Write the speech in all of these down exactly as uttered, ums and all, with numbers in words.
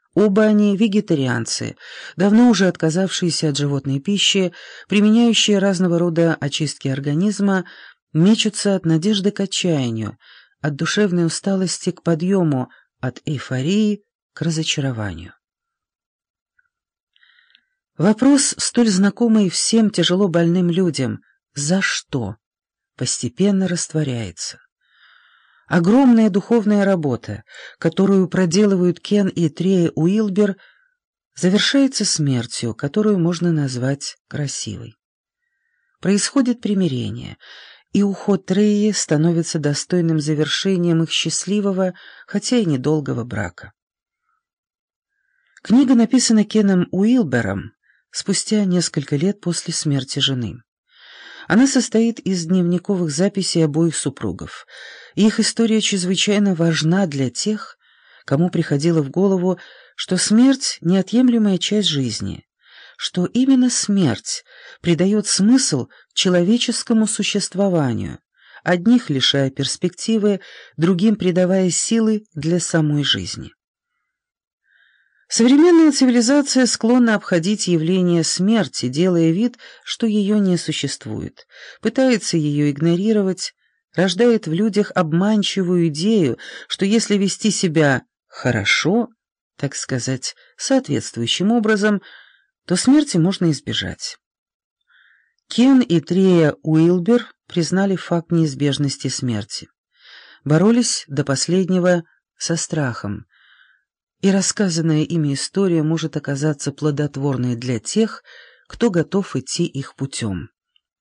Оба они вегетарианцы, давно уже отказавшиеся от животной пищи, применяющие разного рода очистки организма, мечутся от надежды к отчаянию, от душевной усталости к подъему, от эйфории к разочарованию. Вопрос, столь знакомый всем тяжело больным людям «за что?» постепенно растворяется. Огромная духовная работа, которую проделывают Кен и Трея Уилбер, завершается смертью, которую можно назвать красивой. Происходит примирение, и уход Треи становится достойным завершением их счастливого, хотя и недолгого брака. Книга написана Кеном Уилбером спустя несколько лет после смерти жены. Она состоит из дневниковых записей обоих супругов, и их история чрезвычайно важна для тех, кому приходило в голову, что смерть — неотъемлемая часть жизни, что именно смерть придает смысл человеческому существованию, одних лишая перспективы, другим придавая силы для самой жизни. Современная цивилизация склонна обходить явление смерти, делая вид, что ее не существует, пытается ее игнорировать, рождает в людях обманчивую идею, что если вести себя хорошо, так сказать, соответствующим образом, то смерти можно избежать. Кен и Трея Уилбер признали факт неизбежности смерти, боролись до последнего со страхом, и рассказанная ими история может оказаться плодотворной для тех, кто готов идти их путем.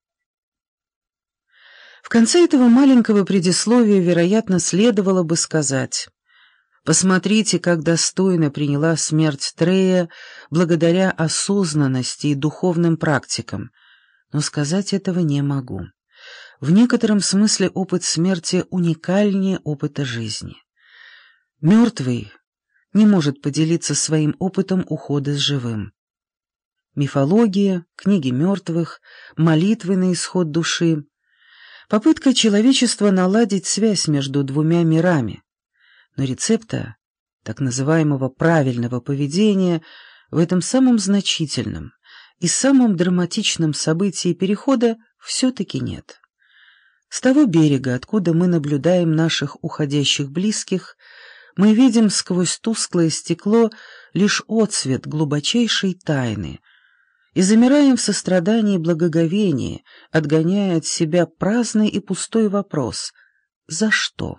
В конце этого маленького предисловия, вероятно, следовало бы сказать: посмотрите, как достойно приняла смерть Трея благодаря осознанности и духовным практикам, но сказать этого не могу. В некотором смысле опыт смерти уникальнее опыта жизни. Мертвый не может поделиться своим опытом ухода с живым. Мифология, книги мертвых, молитвы на исход души, попытка человечества наладить связь между двумя мирами. Но рецепта, так называемого правильного поведения, в этом самом значительном и самом драматичном событии перехода все-таки нет. С того берега, откуда мы наблюдаем наших уходящих близких, мы видим сквозь тусклое стекло лишь отсвет глубочайшей тайны и замираем в сострадании и благоговении, отгоняя от себя праздный и пустой вопрос «За что?».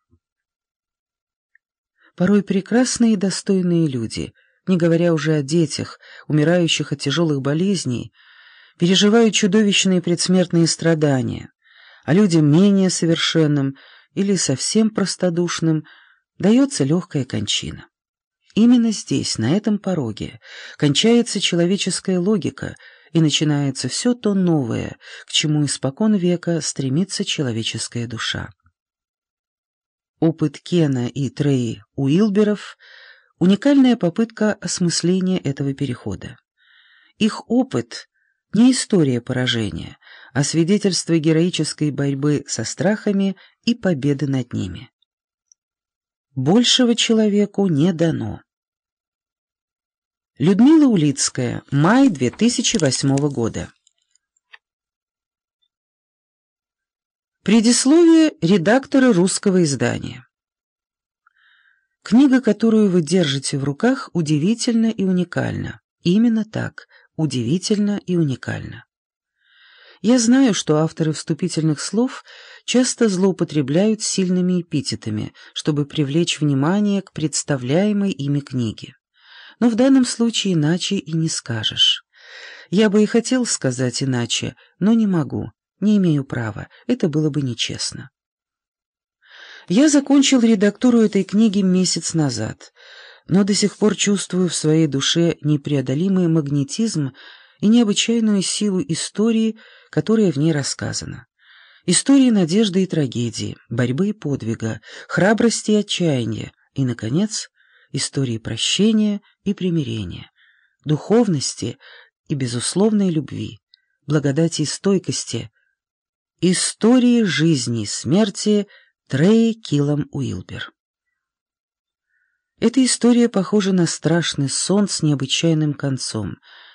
Порой прекрасные и достойные люди, не говоря уже о детях, умирающих от тяжелых болезней, переживают чудовищные предсмертные страдания, а людям менее совершенным или совсем простодушным дается легкая кончина. Именно здесь, на этом пороге, кончается человеческая логика и начинается все то новое, к чему испокон века стремится человеческая душа. Опыт Кена и Треи Уилберов — уникальная попытка осмысления этого перехода. Их опыт — не история поражения, а свидетельство героической борьбы со страхами и победы над ними. Большего человеку не дано. Людмила Улицкая. Май две тысячи восьмого года. Предисловие редактора русского издания. Книга, которую вы держите в руках, удивительна и уникальна. Именно так, удивительно и уникально. Я знаю, что авторы вступительных слов часто злоупотребляют сильными эпитетами, чтобы привлечь внимание к представляемой ими книге. Но в данном случае иначе и не скажешь. Я бы и хотел сказать иначе, но не могу, не имею права, это было бы нечестно. Я закончил редактуру этой книги месяц назад, но до сих пор чувствую в своей душе непреодолимый магнетизм и необычайную силу истории, которая в ней рассказана. Истории надежды и трагедии, борьбы и подвига, храбрости и отчаяния, и, наконец, истории прощения и примирения, духовности и безусловной любви, благодати и стойкости, истории жизни и смерти Треи Киллам Уилбер. Эта история похожа на страшный сон с необычайным концом.